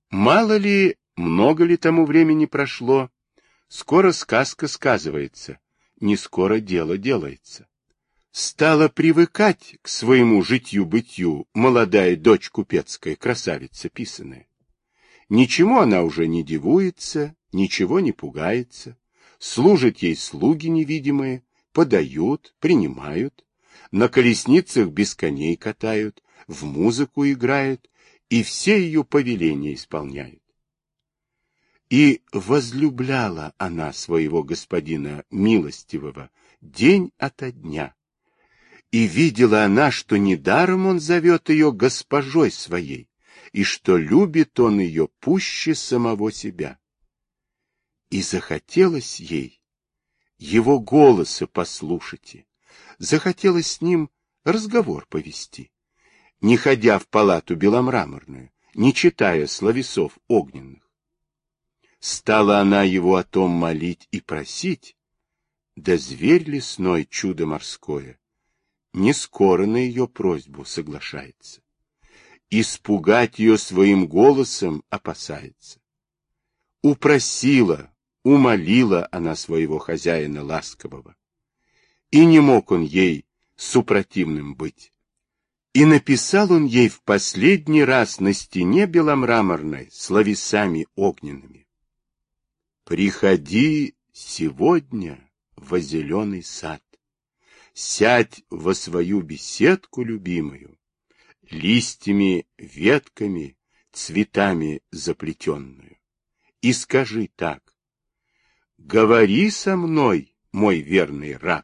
Мало ли, много ли тому времени прошло, скоро сказка сказывается, не скоро дело делается. Стала привыкать к своему житью-бытию молодая дочь купецкая, красавица писаная. Ничему она уже не дивуется, ничего не пугается. Служат ей слуги невидимые, подают, принимают, на колесницах без коней катают, в музыку играют, и все ее повеления исполняют. И возлюбляла она своего господина милостивого день ото дня. И видела она, что недаром он зовет ее госпожой своей, и что любит он ее пуще самого себя. И захотелось ей его голоса послушать, захотелось с ним разговор повести, не ходя в палату беломраморную, не читая словесов огненных. Стала она его о том молить и просить, да зверь лесной, чудо морское, не скоро на ее просьбу соглашается. Испугать ее своим голосом опасается. Упросила, умолила она своего хозяина ласкового. И не мог он ей супротивным быть. И написал он ей в последний раз на стене беломраморной словесами огненными: «Приходи сегодня во зеленый сад, сядь во свою беседку любимую, листьями, ветками, цветами заплетенную, и скажи так: говори со мной, мой верный раб».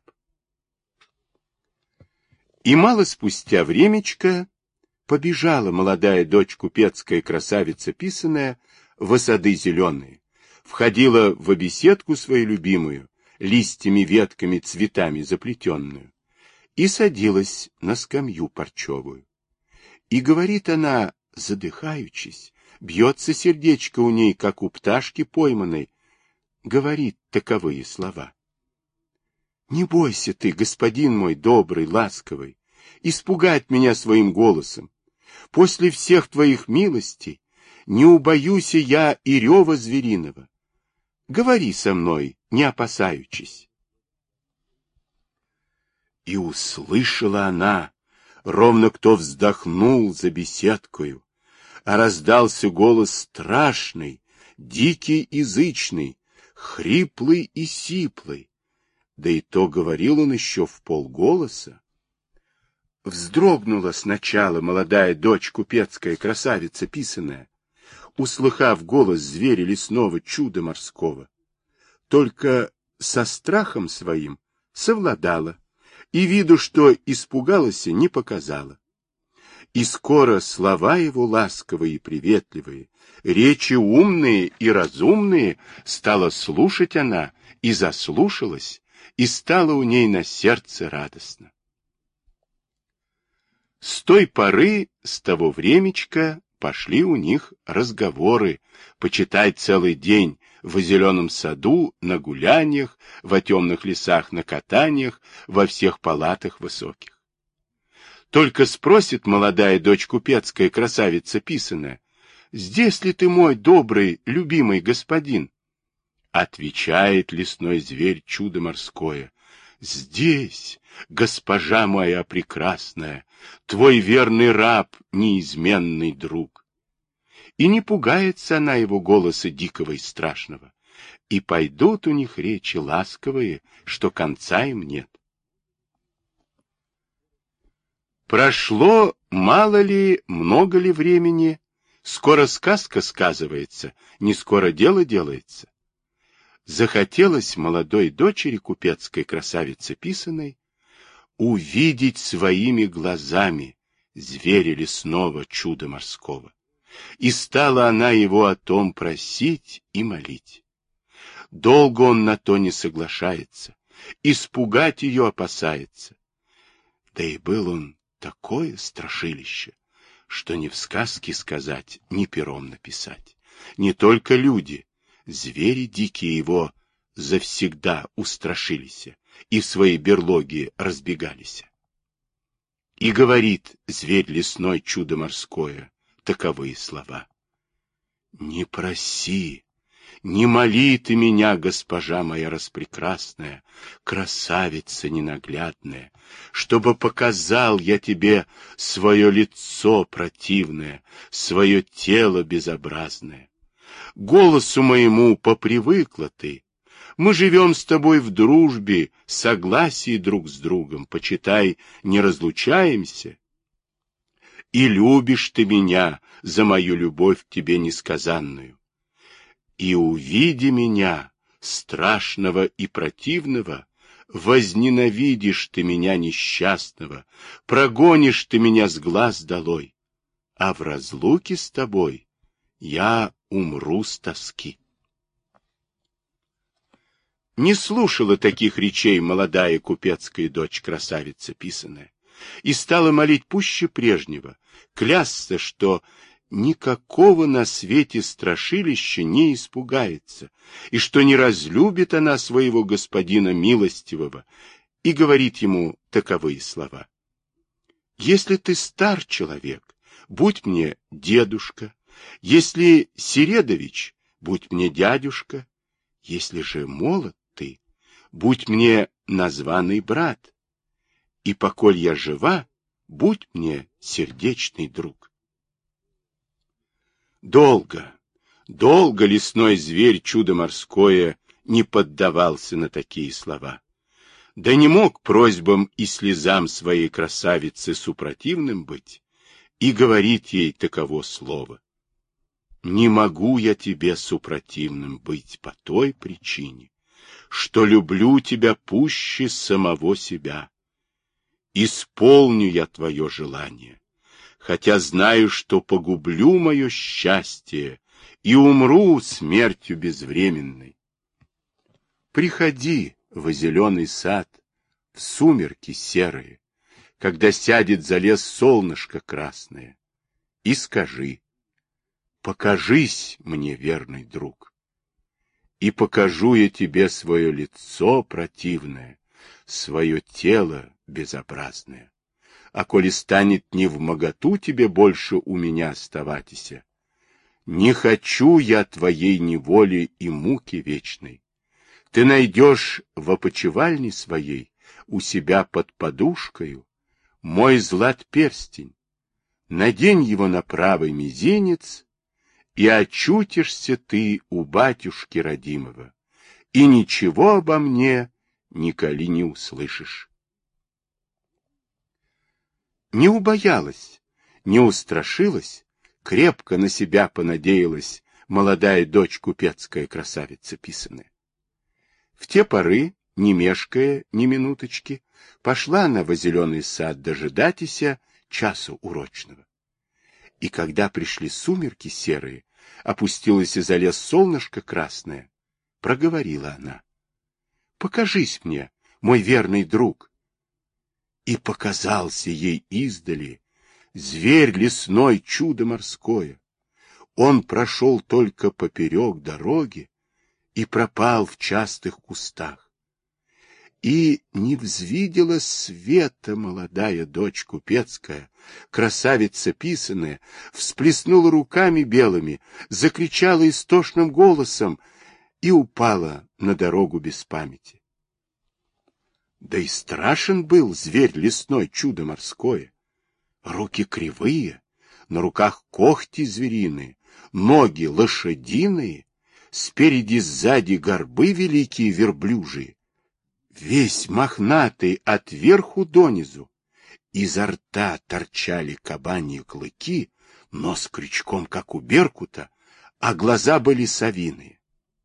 И мало спустя времечко побежала молодая дочь купецкая, красавица писаная, во сады зеленые, входила в беседку свою любимую, листьями, ветками, цветами заплетенную, и садилась на скамью парчевую. И говорит она, задыхаючись, бьется сердечко у ней, как у пташки пойманной, говорит таковые слова: «Не бойся ты, господин мой добрый, ласковый, испугать меня своим голосом. После всех твоих милостей не убоюся я и рева звериного. Говори со мной, не опасаючись». И услышала она, ровно кто вздохнул за беседкою, а раздался голос страшный, дикий и зычный, хриплый и сиплый. Да и то говорил он еще в полголоса. Вздрогнула сначала молодая дочь купецкая, красавица писаная, услыхав голос зверя лесного, чуда морского. Только со страхом своим совладала, и виду, что испугалась, не показала. И скоро слова его ласковые и приветливые, речи умные и разумные стала слушать она, и заслушалась, и стало у ней на сердце радостно. С той поры, с того времечка пошли у них разговоры, почитай целый день, в зеленом саду, на гуляниях, во темных лесах, на катаниях, во всех палатах высоких. Только спросит молодая дочь купецкая, красавица писаная: «Здесь ли ты, мой добрый, любимый господин?» Отвечает лесной зверь, чудо морское: «Здесь, госпожа моя прекрасная, твой верный раб, неизменный друг». И не пугается она его голоса дикого и страшного, и пойдут у них речи ласковые, что конца им нет. Прошло мало ли, много ли времени, скоро сказка сказывается, не скоро дело делается. Захотелось молодой дочери купецкой, красавицы писаной, увидеть своими глазами зверя лесного, чуда морского. И стала она его о том просить и молить. Долго он на то не соглашается, испугать ее опасается. Да и был он такое страшилище, что ни в сказке сказать, ни пером написать. Не только люди, звери дикие его завсегда устрашились и в свои берлоги разбегались. И говорит зверь лесной, чудо морское, таковые слова: Не проси, не моли ты меня, госпожа моя распрекрасная, красавица ненаглядная, чтобы показал я тебе свое лицо противное, свое тело безобразное. Голосу моему попривыкла ты. Мы живем с тобой в дружбе, согласии друг с другом, почитай, не разлучаемся. И любишь ты меня за мою любовь к тебе несказанную. И увиди меня, страшного и противного, возненавидишь ты меня несчастного, прогонишь ты меня с глаз долой, а в разлуке с тобой я умру с тоски. Не слушала таких речей молодая купецкая дочь, красавица писаная, и стала молить пуще прежнего, клясться, что никакого на свете страшилища не испугается, и что не разлюбит она своего господина милостивого, и говорит ему таковые слова. Если ты стар человек, будь мне дедушка, если Середович, будь мне дядюшка, если же молод ты, будь мне названный брат, и поколь я жива, будь мне сердечный друг. Долго, долго лесной зверь чудо морское не поддавался на такие слова. Да не мог просьбам и слезам своей красавицы супротивным быть и говорить ей таково слово. Не могу я тебе супротивным быть по той причине, что люблю тебя пуще самого себя. Исполню я твое желание, хотя знаю, что погублю мое счастье и умру смертью безвременной. Приходи в зеленый сад, в сумерки серые, когда сядет за лес солнышко красное, и скажи: покажись мне, верный друг. И покажу я тебе свое лицо противное, свое тело безобразное. А коли станет невмоготу тебе больше у меня оставатися, не хочу я твоей неволи и муки вечной. Ты найдешь в опочивальне своей у себя под подушкою мой злат перстень. Надень его на правый мизинец, и очутишься ты у батюшки родимого, и ничего обо мне николи не услышишь. Не убоялась, не устрашилась, крепко на себя понадеялась молодая дочь купецкая красавица писаная. В те поры, не мешкая ни минуточки, пошла она во зеленый сад дожидатися часу урочного. И когда пришли сумерки серые, опустилось из-за лес солнышко красное, проговорила она: покажись мне, мой верный друг. И показался ей издали зверь лесной, чудо морское. Он прошел только поперек дороги и пропал в частых кустах. И не взвидела света молодая дочь купецкая, красавица писаная, всплеснула руками белыми, закричала истошным голосом и упала на дорогу без памяти. Да и страшен был зверь лесной, чудо морское. Руки кривые, на руках когти звериные, ноги лошадиные, спереди сзади горбы великие верблюжие, весь мохнатый отверху донизу. Изо рта торчали кабаньи клыки, нос крючком, как у беркута, а глаза были совиные.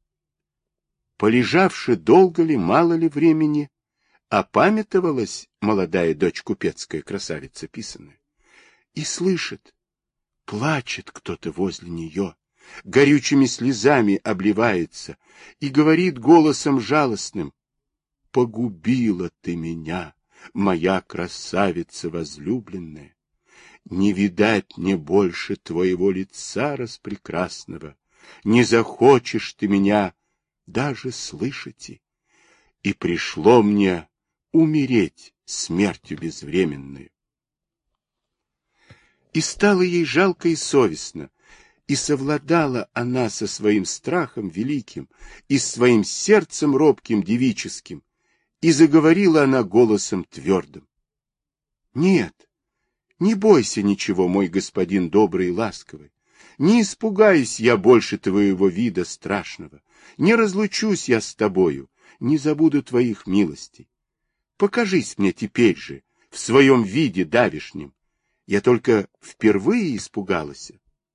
Полежавши долго ли, мало ли времени, опамятовалась молодая дочь купецкая красавица писаная и слышит: плачет кто-то возле нее, горючими слезами обливается и говорит голосом жалостным: погубила ты меня, моя красавица возлюбленная, не видать мне больше твоего лица распрекрасного, не захочешь ты меня даже слышать, и пришло мне умереть смертью безвременной. И стало ей жалко и совестно, И совладала она со своим страхом великим и с своим сердцем робким девическим, и заговорила она голосом твердым. Нет, не бойся ничего, мой господин добрый и ласковый. Не испугаюсь я больше твоего вида страшного. Не разлучусь я с тобою, не забуду твоих милостей. Покажись мне теперь же, в своем виде давешнем. Я только впервые испугалась.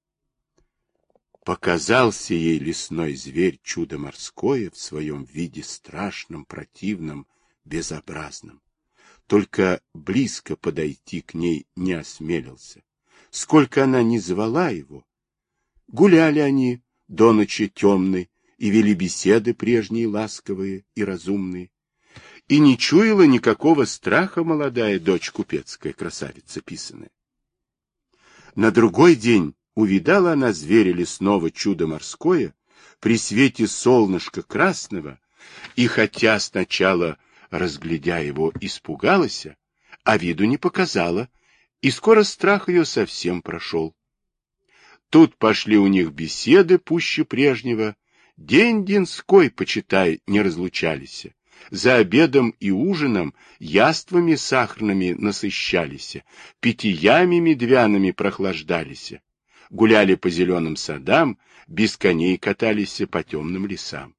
Показался ей лесной зверь чудо морское в своем виде страшном, противном, безобразном. Только близко подойти к ней не осмелился. Сколько она ни звала его. Гуляли они до ночи темной и вели беседы прежние ласковые и разумные. И не чуяла никакого страха молодая дочь купецкая, красавица писаная. На другой день увидала она зверя лесного чудо морское при свете солнышка красного, и хотя сначала, разглядя его, испугалась, а виду не показала, и скоро страх ее совсем прошел. Тут пошли у них беседы пуще прежнего, день денской, почитай, не разлучались. За обедом и ужином яствами сахарными насыщались, питьями медвяными прохлаждались, гуляли по зеленым садам, без коней катались по темным лесам.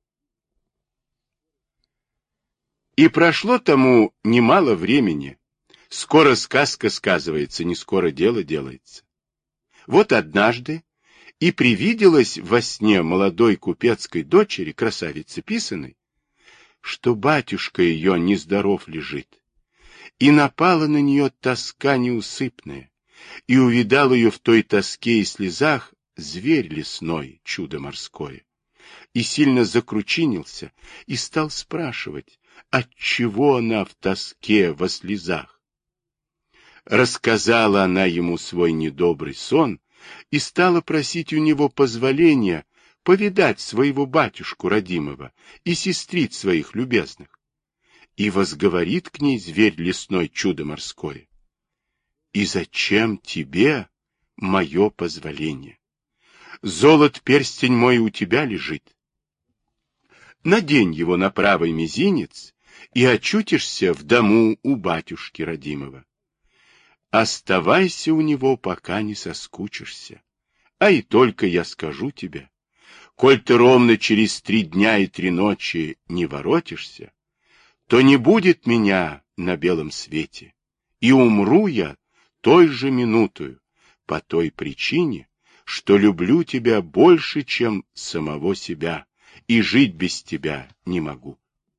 И прошло тому немало времени. Скоро сказка сказывается, не скоро дело делается. Вот однажды и привиделось во сне молодой купецкой дочери, красавице писаной, что батюшка ее нездоров лежит, и напала на нее тоска неусыпная, и увидал ее в той тоске и слезах зверь лесной, чудо морское, и сильно закручинился, и стал спрашивать, отчего она в тоске во слезах. Рассказала она ему свой недобрый сон и стала просить у него позволения повидать своего батюшку родимого и сестриц своих любезных. И возговорит к ней зверь лесной чудо морское. И зачем тебе мое позволение? Золот перстень мой у тебя лежит. Надень его на правый мизинец и очутишься в дому у батюшки родимого. Оставайся у него, пока не соскучишься. А и только я скажу тебе, коль ты ровно через 3 дня и 3 ночи не воротишься, то не будет меня на белом свете, и умру я той же минутою, по той причине, что люблю тебя больше, чем самого себя, и жить без тебя не могу.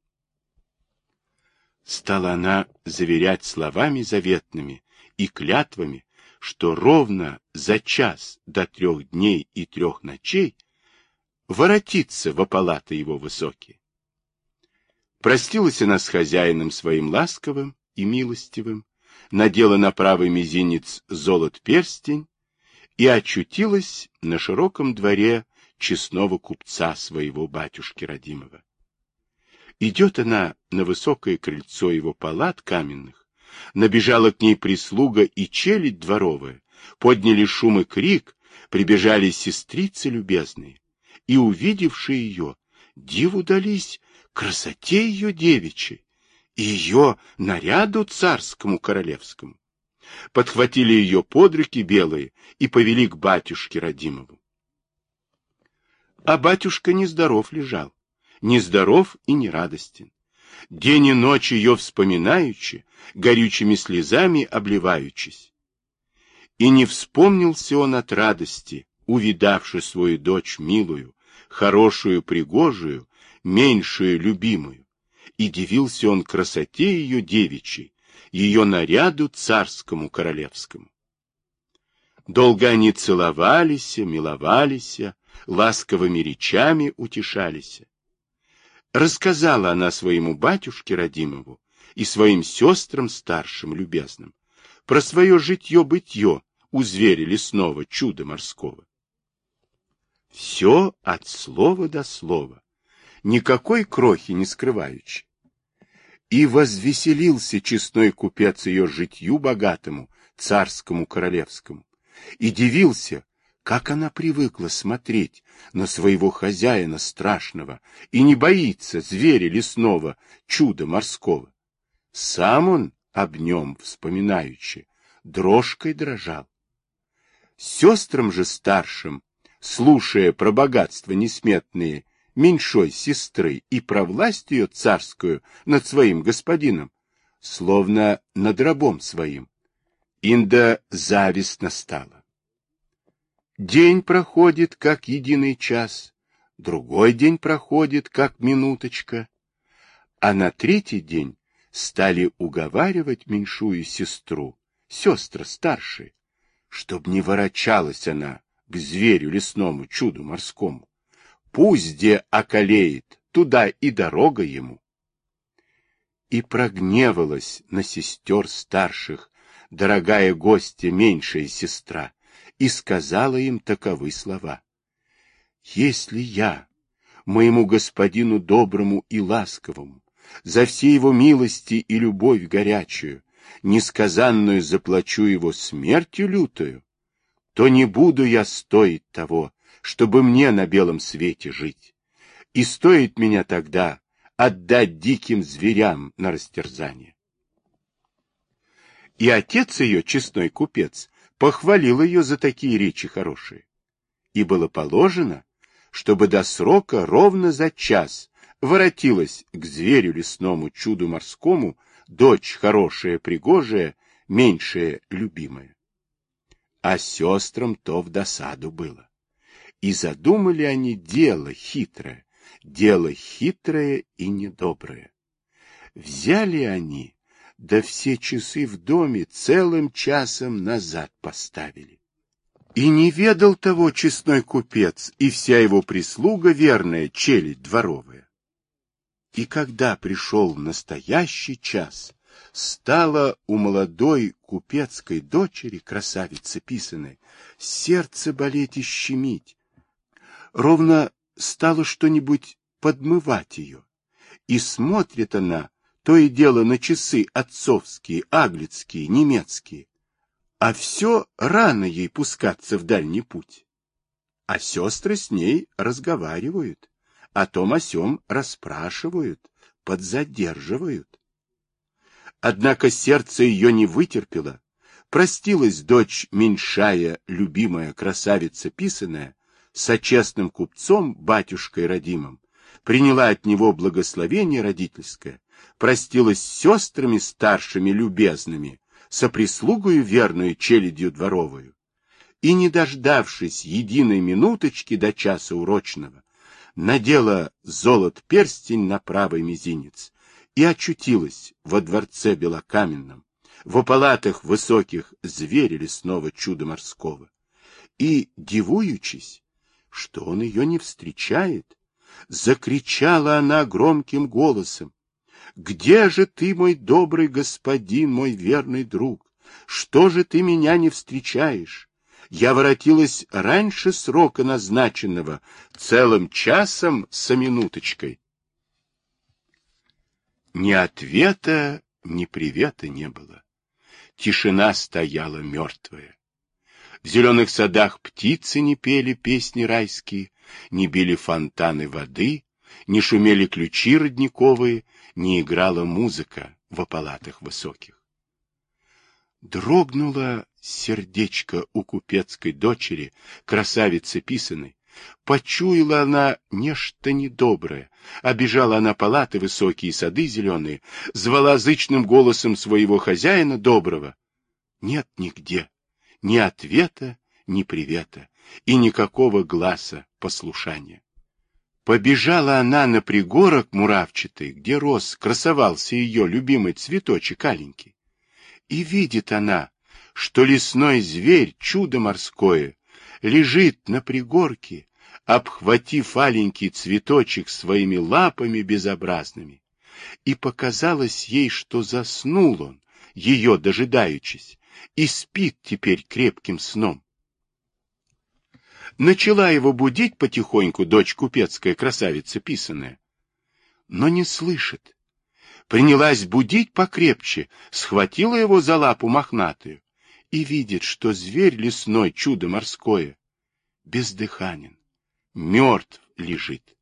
Стала она заверять словами заветными и клятвами, что ровно за час до 3 дней и 3 ночей воротится во палаты его высокие. Простилась она с хозяином своим ласковым и милостивым, надела на правый мизинец золот перстень и очутилась на широком дворе честного купца своего батюшки родимого. Идет она на высокое крыльцо его палат каменных, набежала к ней прислуга и челядь дворовая, подняли шум и крик, прибежали сестрицы любезные, и, увидевшие ее, диву дались красоте ее девичьей и ее наряду царскому королевскому. Подхватили ее под руки белые и повели к батюшке родимому. А батюшка нездоров лежал, нездоров и нерадостен. День и ночь ее вспоминаючи, горючими слезами обливаючись. И не вспомнился он от радости, увидавши свою дочь милую, хорошую, пригожую, меньшую, любимую. И дивился он красоте ее девичьей, ее наряду царскому королевскому. Долго они целовались, миловались, ласковыми речами утешались. Рассказала она своему батюшке родимому и своим сестрам старшим любезным про свое житье-бытье у зверя лесного чуда морского. Все от слова до слова, никакой крохи не скрываючи. И возвеселился честной купец ее житью богатому, царскому королевскому, и дивился, Как она привыкла смотреть на своего хозяина страшного и не боится зверя лесного, чуда морского. Сам он об нем, вспоминаючи, дрожкой дрожал. Сестрам же старшим, слушая про богатства несметные меньшой сестры и про власть ее царскую над своим господином, словно над рабом своим, инда завистно стало. День проходит, как единый час, другой день проходит, как минуточка, а на третий день стали уговаривать меньшую сестру, сестры старшие, чтоб не ворочалась она к зверю лесному, чуду морскому. Пусть где околеет, туда и дорога ему. И прогневалась на сестер старших дорогая гостья, меньшая сестра, и сказала им таковы слова. Если я, моему господину доброму и ласковому, за все его милости и любовь горячую, несказанную заплачу его смертью лютою, то не буду я стоить того, чтобы мне на белом свете жить. И стоит меня тогда отдать диким зверям на растерзание. И отец ее, честной купец, похвалил ее за такие речи хорошие. И было положено, чтобы до срока ровно за час воротилась к зверю лесному, чуду морскому, дочь хорошая, пригожая, меньшая, любимая. А сестрам то в досаду было. И задумали они дело хитрое и недоброе. Взяли они, да все часы в доме целым часом назад поставили. И не ведал того честной купец и вся его прислуга верная, челядь дворовая. И когда пришел настоящий час, стало у молодой купецкой дочери, красавицы писаной, сердце болеть и щемить. Ровно стало что-нибудь подмывать ее. И смотрит она то и дело на часы отцовские, аглицкие, немецкие. А все рано ей пускаться в дальний путь. А сестры с ней разговаривают, о том о сём расспрашивают, подзадерживают. Однако сердце ее не вытерпело, простилась дочь меньшая, любимая красавица писаная, с честным купцом, батюшкой родимым, приняла от него благословение родительское, простилась с сестрами старшими любезными, со прислугою верную челядью дворовую, и, не дождавшись единой минуточки до часа урочного, надела золот перстень на правый мизинец и очутилась во дворце белокаменном, в палатах высоких зверя лесного чуда морского, и, дивуючись, что он ее не встречает, закричала она громким голосом: «Где же ты, мой добрый господин, мой верный друг? Что же ты меня не встречаешь? Я воротилась раньше срока назначенного, целым часом со минуточкой». Ни ответа, ни привета не было. Тишина стояла мертвая. В зеленых садах птицы не пели песни райские, не били фонтаны воды, не шумели ключи родниковые, не играла музыка в палатах высоких. Дрогнуло сердечко у купецкой дочери, красавицы писаной. Почуяла она нечто недоброе, обежала она палаты высокие, сады зеленые, звала зычным голосом своего хозяина доброго. Нет нигде ни ответа, ни привета и никакого гласа послушания. Побежала она на пригорок муравчатый, где рос, красовался ее любимый цветочек аленький. И видит она, что лесной зверь, чудо морское, лежит на пригорке, обхватив аленький цветочек своими лапами безобразными. И показалось ей, что заснул он, ее дожидаючись, и спит теперь крепким сном. Начала его будить потихоньку дочь купецкая, красавица писаная, но не слышит. Принялась будить покрепче, схватила его за лапу мохнатую и видит, что зверь лесной, чудо морское, бездыханен, мертв лежит.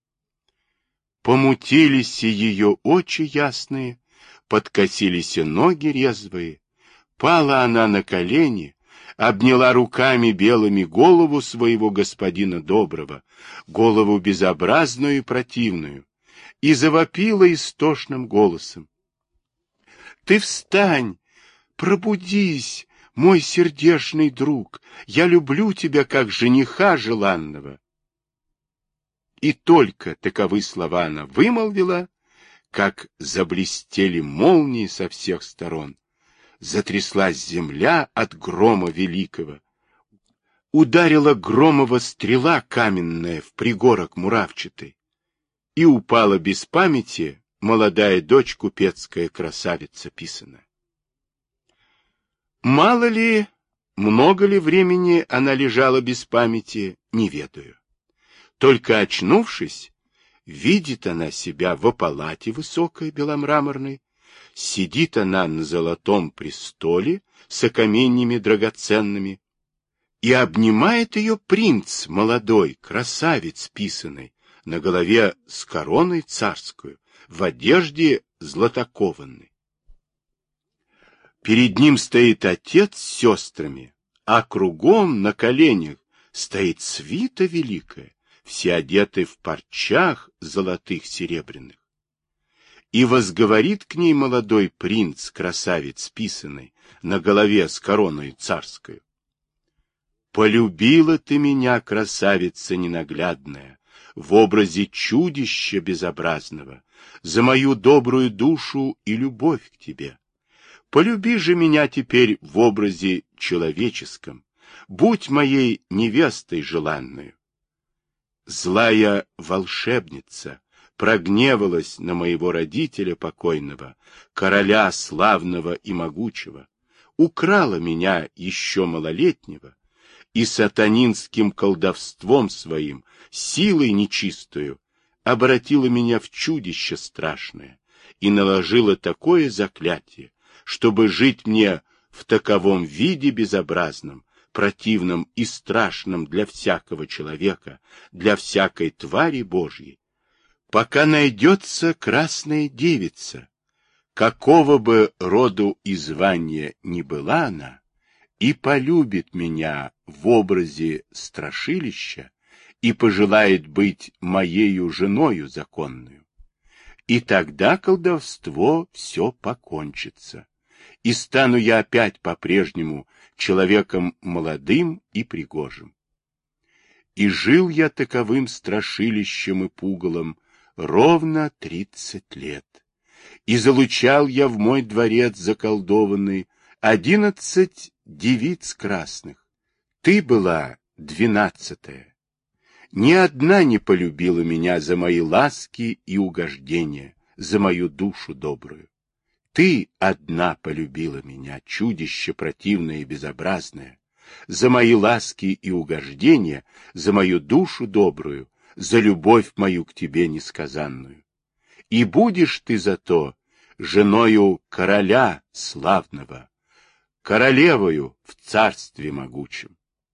Помутились ее очи ясные, подкосились ноги резвые, пала она на колени, обняла руками белыми голову своего господина доброго, голову безобразную и противную, и завопила истошным голосом: «Ты встань, пробудись, мой сердечный друг, я люблю тебя, как жениха желанного». И только таковы слова она вымолвила, как заблестели молнии со всех сторон. Затряслась земля от грома великого. Ударила громова стрела каменная в пригорок муравчатый. И упала без памяти молодая дочь купецкая красавица писаная. Мало ли, много ли времени она лежала без памяти, не ведаю. Только очнувшись, видит она себя во палате высокой беломраморной, сидит она на золотом престоле с окаменьями драгоценными, и обнимает ее принц молодой, красавец писаный, на голове с короной царскую, в одежде златокованной. Перед ним стоит отец с сестрами, а кругом на коленях стоит свита великая, все одеты в парчах золотых серебряных. И возговорит к ней молодой принц, красавец писаный, на голове с короной царскую: «Полюбила ты меня, красавица ненаглядная, в образе чудища безобразного, за мою добрую душу и любовь к тебе. Полюби же меня теперь в образе человеческом, будь моей невестой желанную». Злая волшебница прогневалась на моего родителя покойного, короля славного и могучего, украла меня еще малолетнего и сатанинским колдовством своим, силой нечистую, обратила меня в чудище страшное и наложила такое заклятие, чтобы жить мне в таковом виде безобразном, противном и страшном для всякого человека, для всякой твари Божьей, пока найдется красная девица, какого бы роду и звания ни была она, и полюбит меня в образе страшилища и пожелает быть моею женою законную. И тогда колдовство все покончится, и стану я опять по-прежнему человеком молодым и пригожим. И жил я таковым страшилищем и пугалом ровно 30 лет, и залучал я в мой дворец заколдованный 11 девиц красных. Ты была 12-я. Ни одна не полюбила меня за мои ласки и угождения, за мою душу добрую. Ты одна полюбила меня, чудище противное и безобразное, за мои ласки и угождения, за мою душу добрую, за любовь мою к тебе несказанную. И будешь ты зато женою короля славного, королевою в царстве могучем.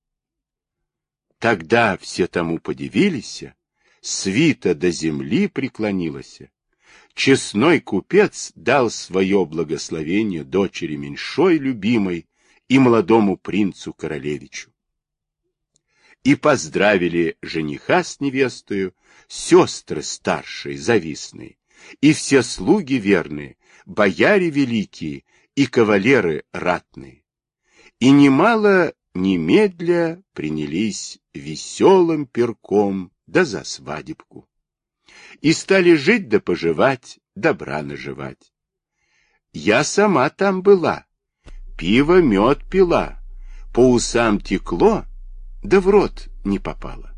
Тогда все тому подивились, свита до земли преклонилась. Честной купец дал свое благословение дочери меньшой любимой и молодому принцу-королевичу. И поздравили жениха с невестою, сестры старшие, завистные, и все слуги верные, бояре великие и кавалеры ратные. И немало немедля принялись веселым пирком да за свадебку. И стали жить да поживать, добра наживать. Я сама там была, пиво, мед пила, по усам текло, да в рот не попало.